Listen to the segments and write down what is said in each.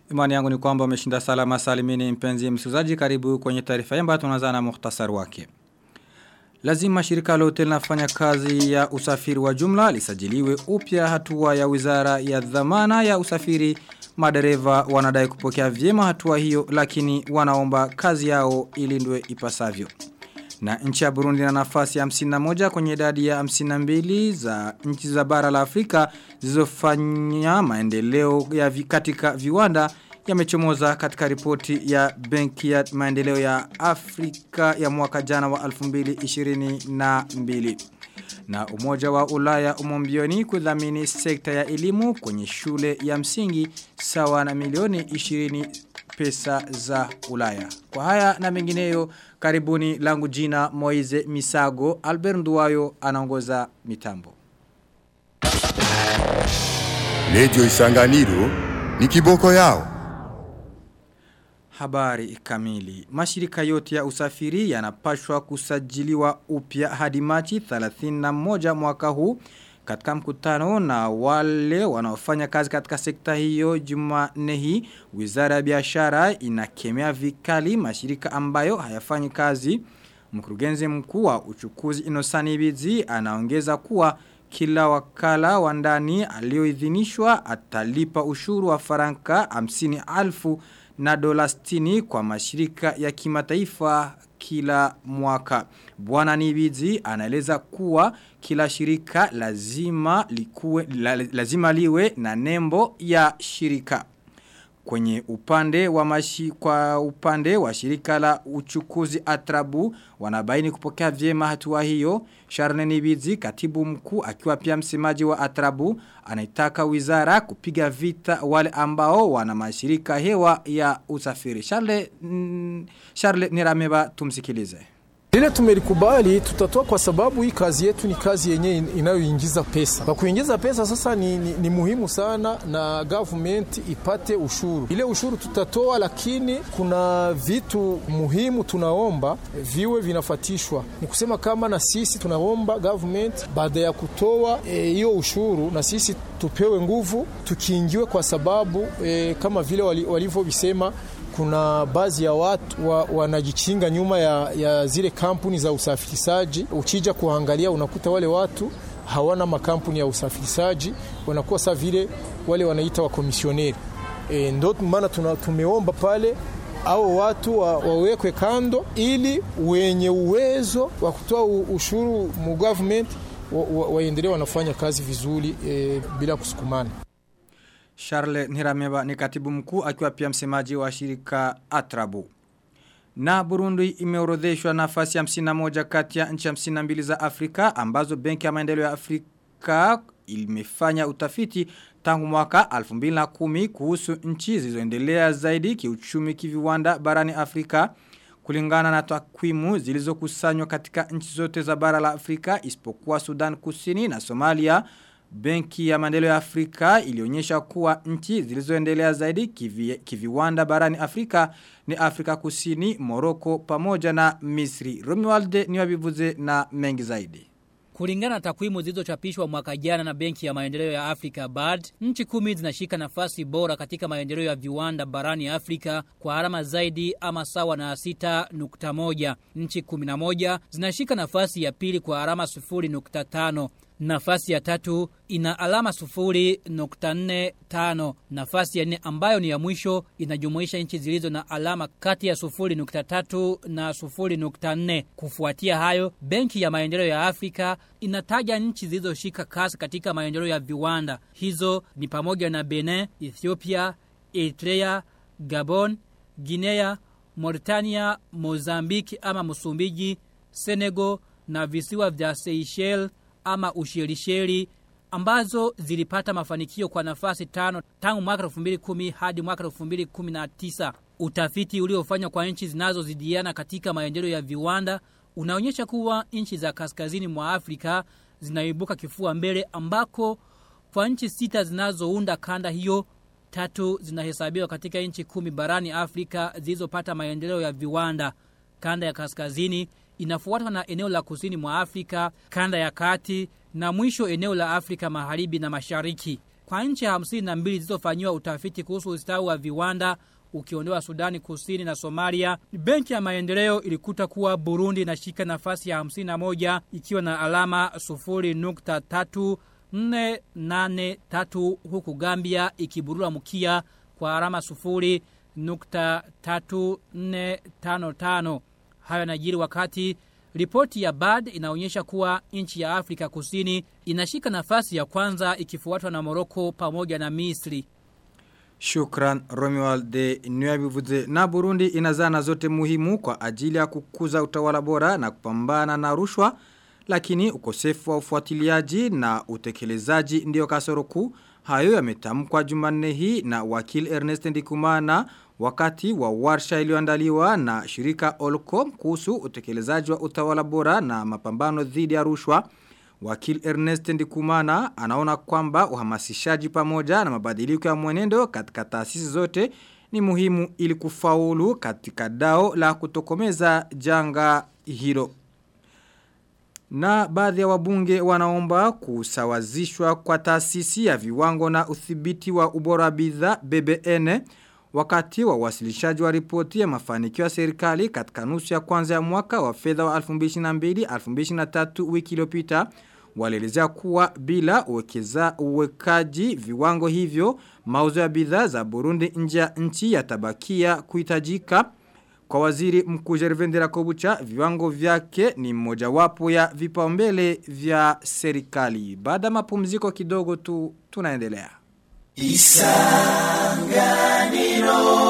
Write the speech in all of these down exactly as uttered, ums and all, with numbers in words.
Imani yangu ni kwamba umeshinda salama salimini mpenzi msikilizaji, karibu kwenye taarifa yamba tunaanza na muhtasari wake. Lazima shirika lote linafanya kazi ya usafiri wa jumla lisajiliwe upya. Hatua ya Wizara ya Dhamana ya Usafiri. Madereva wanadai kupokea vyema hatua hiyo, lakini wanaomba kazi yao ilindwe ipasavyo. Na nchi ya Burundi na nafasi ya hamsini na moja kwenye idadi ya hamsini na mbili za nchi za bara la Afrika zilizofanya maendeleo ya vi katika viwanda yamechomoza katika ripoti ya Benki ya Maendeleo ya Afrika ya mwaka jana wa elfu mbili ishirini na mbili. Na Umoja wa Ulaya umombioni kudhamini sekta ya elimu kwenye shule ya msingi sawa na milioni ishirini pesa za Ulaya. Kwa haya na mengineyo, karibuni, langu jina Moize Misago. Albert Nduwayo anaongoza mitambo. Radio Isanganiro ni kiboko yao. Habari kamili. Mashirika yote ya usafiri yanapashwa kusajiliwa upya hadi Machi thelathini na moja mwaka huu. Katika mkutano na wale wanaofanya kazi katika sekta hiyo Jumanne hii, Wizara ya Biashara inakemea vikali mashirika ambayo hayafanyi kazi. Mkurugenzi mkuu wa uchukuzi Inosani Bizi anaongeza kuwa kila wakala wa ndani alioidhinishwa atalipa ushuru wa faranka hamsini elfu na dola sitini kwa mashirika ya kimataifa kila mwaka. Bwana Nibizi anaeleza kuwa kila shirika lazima likuwe, la, lazima liwe na nembo ya shirika. Kwenye upande wa mashi, kwa upande wa shirika la uchukuzi Atrabu wanabaini kupokea vyema hatua hiyo. Charles Nibizi, katibu mkuu akiwa pia msemaji wa Atrabu, anaitaka wizara kupiga vita wale ambao wana mashirika hewa ya usafiri. Charles, mm, Charles Nirameba, tumsikilize. Lile tumelikubali tutatoa kwa sababu hii kazi yetu ni kazi yenye inayoingiza pesa. Kwa kuingiza pesa sasa ni, ni, ni muhimu sana na government ipate ushuru. Ile ushuru tutatoa, lakini kuna vitu muhimu tunaomba viwe vinafatishwa. Ni kusema kama na sisi tunaomba government baada ya kutoa hiyo e, ushuru na sisi tupewe nguvu tukiingiwe, kwa sababu e, kama vile walivyo bisema kuna baadhi ya watu wa, wanajichinga nyuma ya, ya zile kampuni za usafirishaji. Ukija kuangalia unakuta wale watu hawana makampuni ya usafirishaji, wanakuwa sa vile wale wanaita wa komisioneri. E, ndo maana tumeomba pale hao watu wa, wawekwe kando ili wenye uwezo wa kutoa ushuru mu government waendelee wa, wa wanafanya kazi vizuri e, bila kusukumana. Charles Nirameba ni katibu mkuu akiwa pia msemaji wa shirika Atrabu. Na Burundi imeorodheshwa nafasi ya hamsini na moja kati ya nchi hamsini na mbili za Afrika ambazo Benki ya Maendeleo ya Afrika imefanya utafiti tangu mwaka elfu mbili na kumi kuhusu nchi zilizoendelea zaidi kiuchumi kiviwanda barani Afrika. Kulingana na takwimu zilizokusanywa katika nchi zote za bara la Afrika isipokuwa Sudan Kusini na Somalia, Benki ya Maendeleo ya Afrika ilionyesha kuwa nchi zilizoendelea zaidi kivi, kiviwanda barani Afrika ni Afrika Kusini, Morocco pamoja na Misri. Romualde niwabivuze na mengi zaidi. Kulingana na takwimu zilizochapishwa mwaka jana na Benki ya Maendeleo ya Afrika B A D, nchi kumi zinashika nafasi bora katika maendeleo ya viwanda barani Afrika kwa alama zaidi ama sawa na sita nukta moja. Nchi kumi na moja zinashika nafasi ya pili kwa alama sufuri nukta tano. Nafasi ya tatu ina alama sufuri nukta nne tano. Nafasi ya nne ambayo ni ya mwisho inajumuisha nchi zilizo na alama kati ya sufuri nukta tatu na sufuri nukta nne. Kufuatia hayo, Benki ya Maendeleo ya Afrika inataja nchi zilizoshika kasi katika maendeleo ya viwanda. Hizo ni pamoja na Benin, Ethiopia, Eritrea, Gabon, Guinea, Mauritania, Mozambique ama Msumbiji, Senegal na visiwa vya Seychelles ama Ushelisheli, ambazo zilipata mafanikio kwa nafasi tano tangu mwaka elfu mbili kumi hadi mwaka elfu mbili kumi na tisa. Utafiti uliofanywa kwa nchi zinazozidiana katika maendeleo ya viwanda unaonyesha kuwa nchi za kaskazini mwa Afrika zinaibuka kifua mbele, ambako kwa nchi sita zinazounda kanda hiyo, tatu zinahesabiwa katika nchi kumi barani Afrika zilizopata maendeleo ya viwanda. Kanda ya kaskazini inafuatwa na eneo la kusini mwa Afrika, kanda ya kati na mwisho eneo la Afrika Magharibi na Mashariki. Kwa nchi hamsini na mbili zilizofanywa utafiti kuhusu ustawi wa viwanda ukiondoa Sudani Kusini na Somalia, Benki ya Maendeleo ilikuta kuwa Burundi inashika nafasi ya hamsini na moja ikiwa na alama sufuri nukta tatu nne nane tatu, huku Gambia ikiburura mkia kwa alama sufuri nukta tatu nne tano tano. Hayo yanajiri wakati ripoti ya B A D inaonyesha kuwa nchi ya Afrika Kusini inashika nafasi ya kwanza ikifuatwa na Morocco pamoja na Misri. Shukran Romualde Nyabivuze. Na Burundi ina zana zote muhimu kwa ajili ya kukuza utawala bora na kupambana na rushwa, lakini ukosefu wa ufuatiliaji na utekelezaji ndio kasoro kuu. Hayo yametamkwa Jumanne hii na wakili Ernest Ndikumana wakati wa warsha iliyoandaliwa na shirika Olcom kuhusu utekelezaji wa utawala bora na mapambano dhidi ya rushwa. Wakili Ernest Ndikumana anaona kwamba uhamasishaji pamoja na mabadiliko ya mwenendo katika taasisi zote ni muhimu ili kufaulu katika dao la kutokomeza janga hilo. Na baadhi ya wabunge wanaomba kusawazishwa kwa taasisi ya viwango na udhibiti wa ubora bidhaa B B N wakati wa wasilishaji wa ripoti ya mafanikio ya serikali katika nusu ya kwanza ya mwaka wa fedha wa elfu mbili ishirini na mbili elfu mbili ishirini na tatu wiki iliyopita. Walielezea kuwa bila uwekeza uwekaji viwango hivyo mauzo ya bidhaa za Burundi nje ya nchi yatabakia kuhitajika. Kwa waziri mkuu Gervais Ndirakobucha, viwango vyake ni mojawapo ya vipaumbele vya serikali. Baada mapumziko kidogo tu tunaendelea. Isanganiro.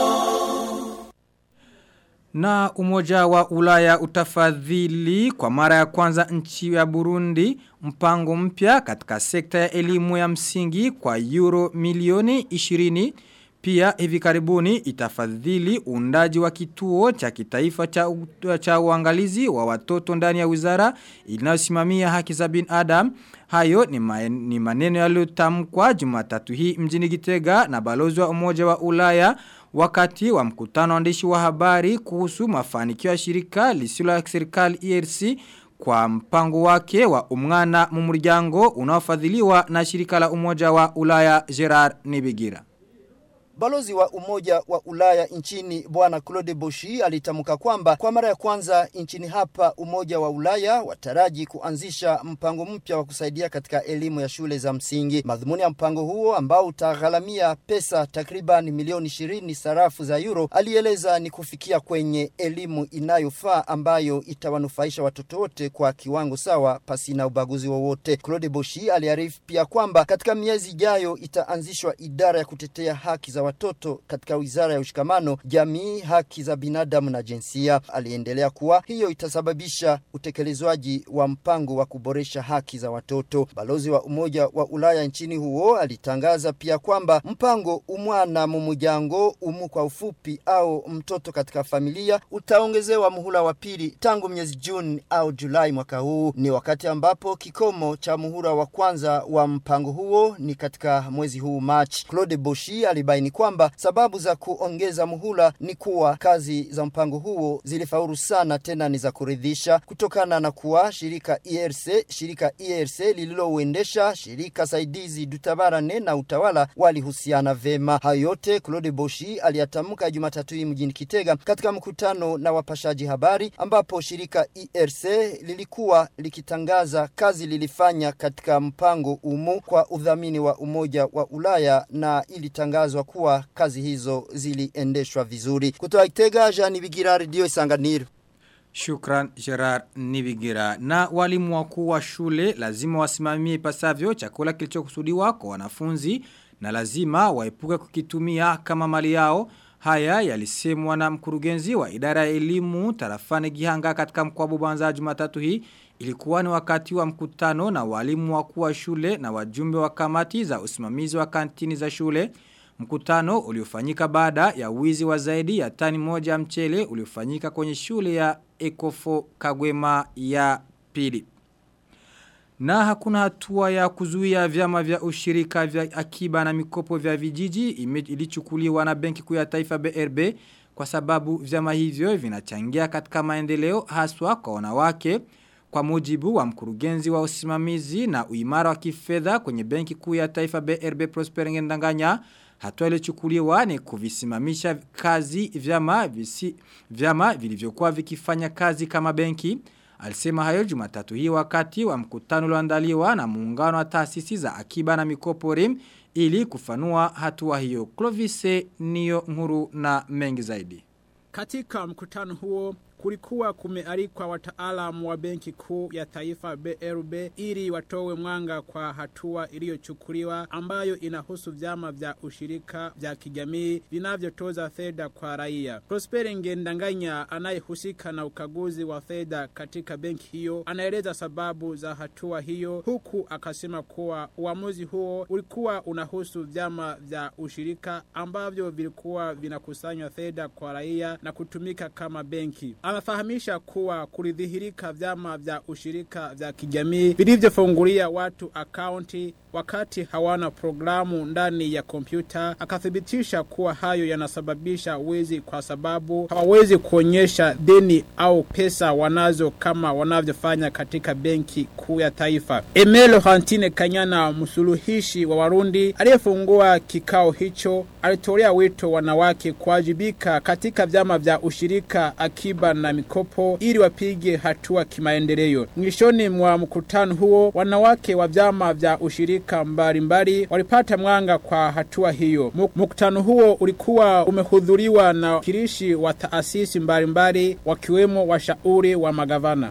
Na Umoja wa Ulaya utafadhili kwa mara ya kwanza nchi ya Burundi mpango mpya katika sekta ya elimu ya msingi kwa euro milioni ishirini. Pia hivi karibuni itafadhili uundaji wa kituo cha kitaifa cha, cha uangalizi wa watoto ndani ya wizara inayosimamia haki za binadamu. Hayo ni, ma, ni maneno yaliyotamkwa Jumatatu hii mjini Gitega na balozi wa Umoja wa Ulaya wakati wa mkutano waandishi wa habari kuhusu mafanikio ya shirika lisilo la serikali E R C kwa mpango wake wa umwana mu muryango unaofadhiliwa na shirika la Umoja wa Ulaya Gerard Nibigira. Balozi wa Umoja wa Ulaya nchini Bwana Claude Boshi alitamka kwamba kwa mara ya kwanza nchini hapa Umoja wa Ulaya wataraji kuanzisha mpango mpya wa kusaidia katika elimu ya shule za msingi. Madhumuni ya mpango huo ambao utagharamia pesa takriban milioni ishirini sarafu za euro, alieleza ni kufikia kwenye elimu inayofaa ambayo itawanufaisha watoto wote kwa kiwango sawa pasina ubaguzi wowote. Claude Boshi aliarifu pia kwamba katika miezi ijayo itaanzishwa idara ya kutetea haki za watoto katika wizara ya ushikamano, jamii, haki za binadamu na jinsia. Aliendelea kuwa hiyo itasababisha utekelezwaji wa mpango wa kuboresha haki za watoto. Balozi wa Umoja wa Ulaya nchini huo alitangaza pia kwamba mpango umwana mu muryango umu kwa ufupi au mtoto katika familia utaongezewa muhula wa pili tangu miezi Juni au Julai mwaka huu. Ni wakati ambapo kikomo cha muhula wa kwanza wa mpango huo ni katika mwezi huu March. Claude Boshi alibaini kwamba sababu za kuongeza muhula ni kuwa kazi za mpango huo zilifaulu sana tena ni za kuridhisha kutokana na kuwa shirika E R C, shirika E R C lililouendesha shirika saidizi dutabarane na utawala walihusiana vema. Hayo yote Claude Boshi aliyatamka Jumatatu hii mjini Kitega katika mkutano na wapashaji habari ambapo shirika E R C lilikuwa likitangaza kazi lilifanya katika mpango umu kwa udhamini wa Umoja wa Ulaya na ilitangazwa kuwa kazi hizo ziliendeshwa vizuri. Kutoka Kitega, Jean Nibigira, Radio Isanganiro. Shukran Gerard Nibigira. Na walimu wakuu wa shule lazima wasimamie ipasavyo chakula kilichokusudiwa kwa wanafunzi na lazima waepuke kukitumia kama mali yao. Haya yalisemwa na mkurugenzi wa idara ya elimu tarafani Gihanga katika mkoa Bubanza Jumatatu hii. Ilikuwa ni wakati wa mkutano na walimu wakuu wa shule na wajumbe wa kamati za usimamizi wa kantini za shule. Mkutano uliofanyika baada ya wizi wa zaidi ya tani moja ya mchele uliofanyika kwenye shule ya Ekofo Kagwema ya pili. Na hakuna hatua ya kuzuia vyama vya ushirika vya akiba na mikopo vya vijiji ilichukuliwa na Benki Kuu ya Taifa B R B kwa sababu vyama hivyo vinachangia katika maendeleo haswa kwa wanawake. Kwa mujibu wa mkurugenzi wa usimamizi na uimara wa kifedha kwenye benki kuu ya taifa B R B Prosper Ngendanganya, hatua iliyochukuliwa ni kuvisimamisha kazi vyama visi, vyama vilivyokuwa vikifanya kazi kama benki. Alisema hayo Jumatatu hii wakati wa mkutano ulioandaliwa na muungano wa taasisi za akiba na mikopo R I M ili kufanua hatua hiyo. Clovise Niyo Nguru na mengi zaidi. Katika mkutano huo kulikuwa kumealikwa wataalamu wa benki kuu ya taifa B R B ili watowe mwanga kwa hatua iliyochukuliwa ambayo inahusu vyama vya ushirika vya kijamii vinavyotoza fedha kwa raia. Prosper Ngendanganya anayehusika na ukaguzi wa fedha katika benki hiyo anaeleza sababu za hatua hiyo, huku akasema kuwa uamuzi huo ulikuwa unahusu vyama vya ushirika ambavyo vilikuwa vinakusanya fedha kwa raia na kutumika kama benki. Anafahamisha kuwa kulidhihirika vyama vya ushirika vya kijamii vilivyofungulia watu akaunti wakati hawana programu ndani ya kompyuta. Akathibitisha kuwa hayo yanasababisha wizi kwa sababu hawawezi kuonyesha deni au pesa wanazo kama wanavyofanya katika benki kuu ya taifa. Emelo Hantine Kanyana, msuluhishi wa Warundi aliyefungua kikao hicho, alitolea wito wanawake kuwajibika katika vyama vya ushirika, akiba na mikopo ili wapige hatua kimaendeleo. Mwishoni mwa mkutano huo, wanawake wa vyama vya ushirika mbalimbali walipata mwanga kwa hatua hiyo. Mkutano huo ulikuwa umehudhuriwa na wakilishi wa taasisi mbalimbali wakiwemo washauri wa magavana.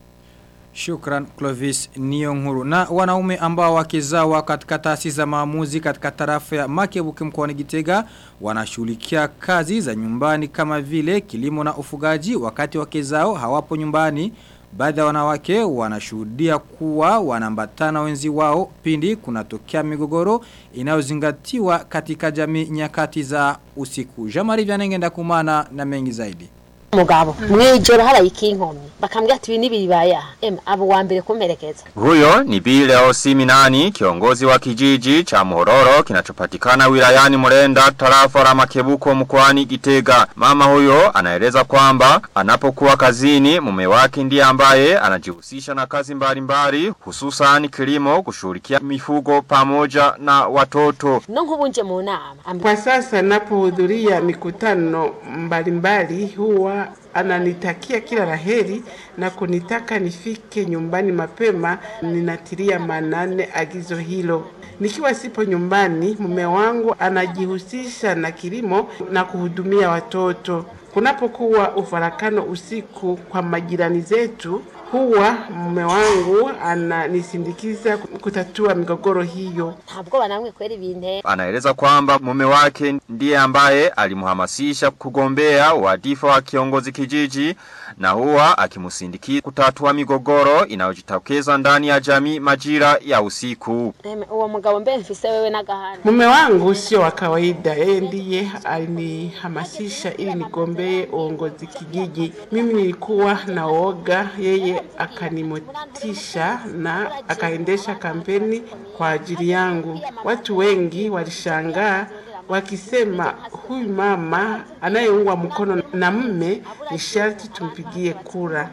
Shukran Clovis Nionguru. Na wanaume ambao wakizawa katika taasisi za maamuzi katika tarafa ya Makebuke mkoani Gitega wanashughulikia kazi za nyumbani kama vile kilimo na ufugaji wakati wakezao hawapo nyumbani. Baadhi ya wanawake wanashuhudia kuwa wanambatana wenzi wao pindi kunatokea migogoro inayozingatiwa katika jamii nyakati za usiku. Jamari Vyanengenda kumana na mengi zaidi. Mugabo mwijoro harayiki inkomyi bakambwira ati ibintu bibaya em abo wa mbere kumerekeza. Huyo ni Bile Osiminani, kiongozi wa kijiji cha Muhororo kinachopatikana wilayani Murenda, tarafa la Makebuko mkoani Gitega. Mama huyo anaeleza kwamba anapokuwa kazini mume wake ndiye ambaye anajihusisha na kazi mbalimbali, hususan kilimo, kushughulikia mifugo pamoja na watoto. Nongubunje mu nama. Kwa sasa napohudhuria mikutano mbalimbali huwa ananitakia kila laheri na kunitaka nifike nyumbani mapema. Ninatilia manane agizo hilo. Nikiwa sipo nyumbani, mume wangu anajihusisha na kilimo na kuhudumia watoto. Kunapokuwa ufarakano usiku kwa majirani zetu, huwa mume wangu ananisindikiza kutatua migogoro hiyo. Ntabwo banamwe kweli binte. Anaeleza kwamba mume wake ndiye ambaye alimhamasisha kugombea wadhifa wa kiongozi kijiji na huwa akimusindikiza kutatua migogoro inayojitokeza ndani ya jamii majira ya usiku. Uwo mugabo mbe mfise wewe na gahana. Mume wangu sio wa kawaida, yeye ndiye alinihamasisha ili nigombee uongozi kijiji. Mimi nilikuwa naoga, yeye akanimotisha na akaendesha kampeni kwa ajili yangu. Watu wengi walishangaa wakisema huyu mama anayeungwa mkono na mume ni sharti tumpigie kura.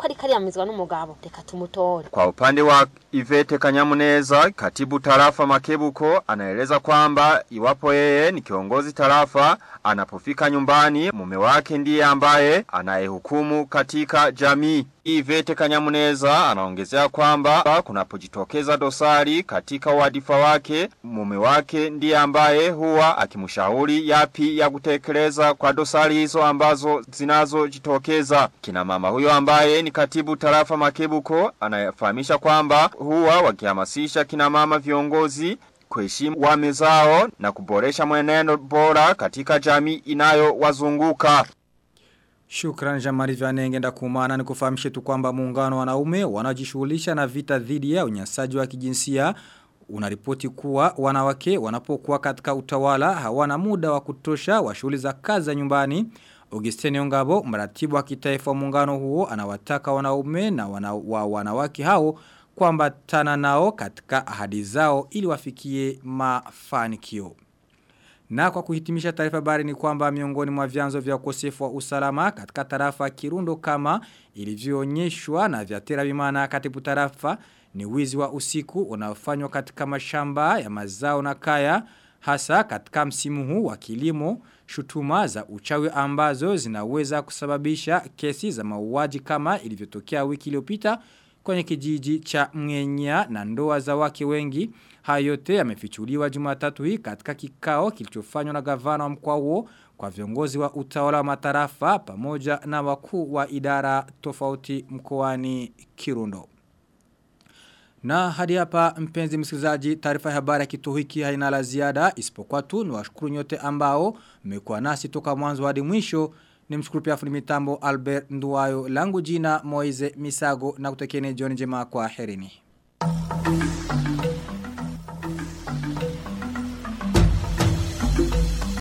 Kwa upande wa Ivete Kanyamuneza, katibu tarafa Makebuko, anaeleza kwamba iwapo yeye ni kiongozi tarafa, anapofika nyumbani mume wake ndiye ambaye anayehukumu katika jamii. Ivete Kanyamuneza anaongezea kwamba kunapojitokeza dosari katika wadhifa wake, mume wake ndiye ambaye huwa akimshauri yapi ya kutekeleza kwa dosari hizo ambazo zinazojitokeza. Kina mama huyo ambaye ni katibu tarafa Makebuko anayafahamisha kwamba huwa wakihamasisha kina mama viongozi kuheshimu wame zao na kuboresha mwenendo bora katika jamii inayowazunguka. Shukran Jamari Vyanengenda kumana. Ni kufahamishe tu kwamba muungano wanaume wanajishughulisha na vita dhidi ya unyanyasaji wa kijinsia unaripoti kuwa wanawake wanapokuwa katika utawala hawana muda wa kutosha wa shughuli za kazi za nyumbani. Augustine Ongabo, mratibu wa kitaifa wa muungano huo, anawataka wanaume na wana, wa wanawake hao kuambatana nao katika ahadi zao ili wafikie mafanikio. Na kwa kuhitimisha taarifa habari ni kwamba miongoni mwa vyanzo vya ukosefu wa usalama katika tarafa Kirundo kama ilivyoonyeshwa na Vyatera Bimana katibu tarafa ni wizi wa usiku unaofanywa katika mashamba ya mazao na kaya hasa katika msimu huu wa kilimo, shutuma za uchawi ambazo zinaweza kusababisha kesi za mauaji kama ilivyotokea wiki iliyopita kwenye kijiji cha Mngenya na ndoa za wake wengi. Hayo yote yamefichuliwa Jumatatu hii katika kikao kilichofanywa na gavana wa mkoa huo kwa viongozi wa utawala wa matarafa pamoja na wakuu wa idara tofauti mkoani Kirundo. Na hadi hapa mpenzi msikilizaji, taarifa ya habari ya kituo hiki haina la ziada isipokuwa tu niwashukuru nyote ambao mmekuwa nasi toka mwanzo hadi mwisho. Nimshukuru pia fundi mitambo Albert Nduwayo, langu jina Moize Misago na kutekeni jioni njema kwa herini.